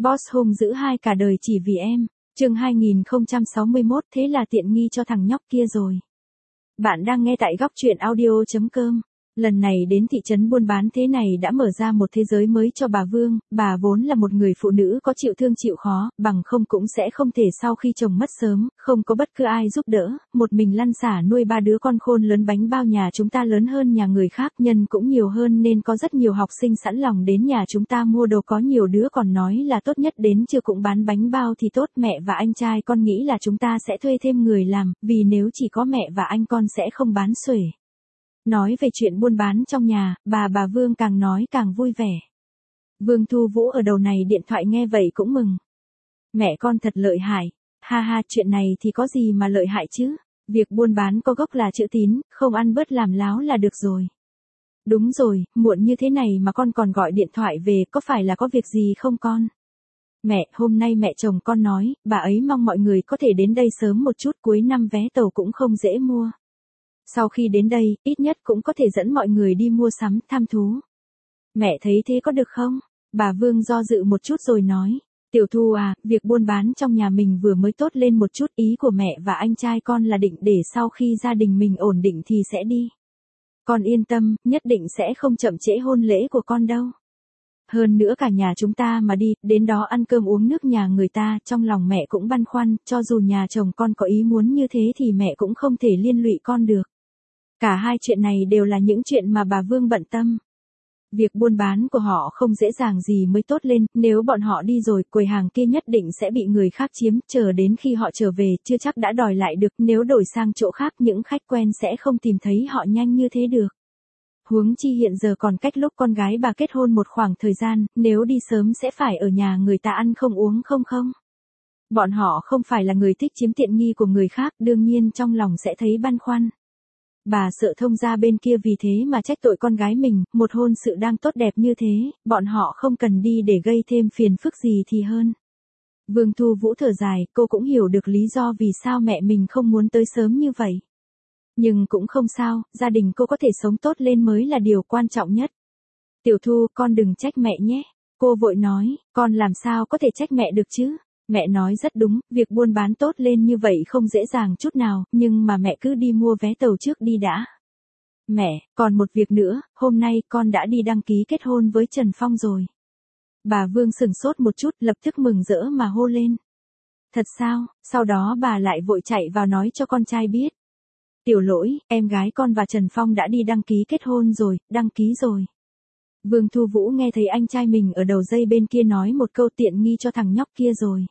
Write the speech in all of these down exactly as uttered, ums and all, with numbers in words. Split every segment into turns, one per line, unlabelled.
Boss hung dữ hai cả đời chỉ vì em. Chương hai nghìn không trăm sáu mươi mốt, thế là tiện nghi cho thằng nhóc kia rồi. Bạn đang nghe tại góc truyện audio chấm com. Lần này đến thị trấn buôn bán thế này đã mở ra một thế giới mới cho bà Vương, bà vốn là một người phụ nữ có chịu thương chịu khó, bằng không cũng sẽ không thể sau khi chồng mất sớm, không có bất cứ ai giúp đỡ, một mình lăn xả nuôi ba đứa con khôn lớn. Bánh bao nhà chúng ta lớn hơn nhà người khác, nhân cũng nhiều hơn nên có rất nhiều học sinh sẵn lòng đến nhà chúng ta mua đồ, có nhiều đứa còn nói là tốt nhất đến trưa cũng bán bánh bao thì tốt. Mẹ và anh trai con nghĩ là chúng ta sẽ thuê thêm người làm, vì nếu chỉ có mẹ và anh con sẽ không bán xuể. Nói về chuyện buôn bán trong nhà, bà bà Vương càng nói càng vui vẻ. Vương Thu Vũ ở đầu này điện thoại nghe vậy cũng mừng. Mẹ con thật lợi hại. Ha ha, chuyện này thì có gì mà lợi hại chứ. Việc buôn bán có gốc là chữ tín, không ăn bớt làm láo là được rồi. Đúng rồi, muộn như thế này mà con còn gọi điện thoại về, có phải là có việc gì không con? Mẹ, hôm nay mẹ chồng con nói, bà ấy mong mọi người có thể đến đây sớm một chút, cuối năm vé tàu cũng không dễ mua. Sau khi đến đây, ít nhất cũng có thể dẫn mọi người đi mua sắm, tham thú. Mẹ thấy thế có được không? Bà Vương do dự một chút rồi nói. Tiểu Thu à, việc buôn bán trong nhà mình vừa mới tốt lên một chút, ý của mẹ và anh trai con là định để sau khi gia đình mình ổn định thì sẽ đi. Con yên tâm, nhất định sẽ không chậm trễ hôn lễ của con đâu. Hơn nữa cả nhà chúng ta mà đi, đến đó ăn cơm uống nước nhà người ta, trong lòng mẹ cũng băn khoăn, cho dù nhà chồng con có ý muốn như thế thì mẹ cũng không thể liên lụy con được. Cả hai chuyện này đều là những chuyện mà bà Vương bận tâm. Việc buôn bán của họ không dễ dàng gì mới tốt lên, nếu bọn họ đi rồi, quầy hàng kia nhất định sẽ bị người khác chiếm, chờ đến khi họ trở về, chưa chắc đã đòi lại được, nếu đổi sang chỗ khác, những khách quen sẽ không tìm thấy họ nhanh như thế được. Huống chi hiện giờ còn cách lúc con gái bà kết hôn một khoảng thời gian, nếu đi sớm sẽ phải ở nhà người ta ăn không uống không không. Bọn họ không phải là người thích chiếm tiện nghi của người khác, đương nhiên trong lòng sẽ thấy băn khoăn. Bà sợ thông gia bên kia vì thế mà trách tội con gái mình, một hôn sự đang tốt đẹp như thế, bọn họ không cần đi để gây thêm phiền phức gì thì hơn. Vương Thu Vũ thở dài, cô cũng hiểu được lý do vì sao mẹ mình không muốn tới sớm như vậy. Nhưng cũng không sao, gia đình cô có thể sống tốt lên mới là điều quan trọng nhất. Tiểu Thu, con đừng trách mẹ nhé. Cô vội nói, con làm sao có thể trách mẹ được chứ? Mẹ nói rất đúng, việc buôn bán tốt lên như vậy không dễ dàng chút nào, nhưng mà mẹ cứ đi mua vé tàu trước đi đã. Mẹ, còn một việc nữa, hôm nay con đã đi đăng ký kết hôn với Trần Phong rồi. Bà Vương sửng sốt một chút, lập tức mừng rỡ mà hô lên. Thật sao? Sau đó bà lại vội chạy vào nói cho con trai biết. Tiểu Lỗi, em gái con và Trần Phong đã đi đăng ký kết hôn rồi, đăng ký rồi. Vương Thu Vũ nghe thấy anh trai mình ở đầu dây bên kia nói một câu tiện nghi cho thằng nhóc kia rồi.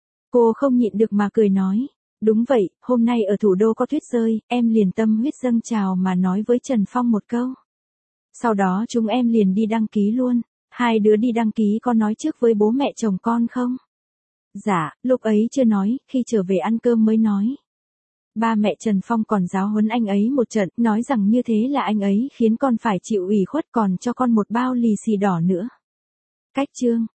Cô không nhịn được mà cười nói. Đúng vậy, hôm nay ở thủ đô có tuyết rơi, em liền tâm huyết dâng trào mà nói với Trần Phong một câu. Sau đó chúng em liền đi đăng ký luôn. Hai đứa đi đăng ký có nói trước với bố mẹ chồng con không? Dạ, lúc ấy chưa nói, khi trở về ăn cơm mới nói. Ba mẹ Trần Phong còn giáo huấn anh ấy một trận, nói rằng như thế là anh ấy khiến con phải chịu ủy khuất, còn cho con một bao lì xì đỏ nữa. Cách chương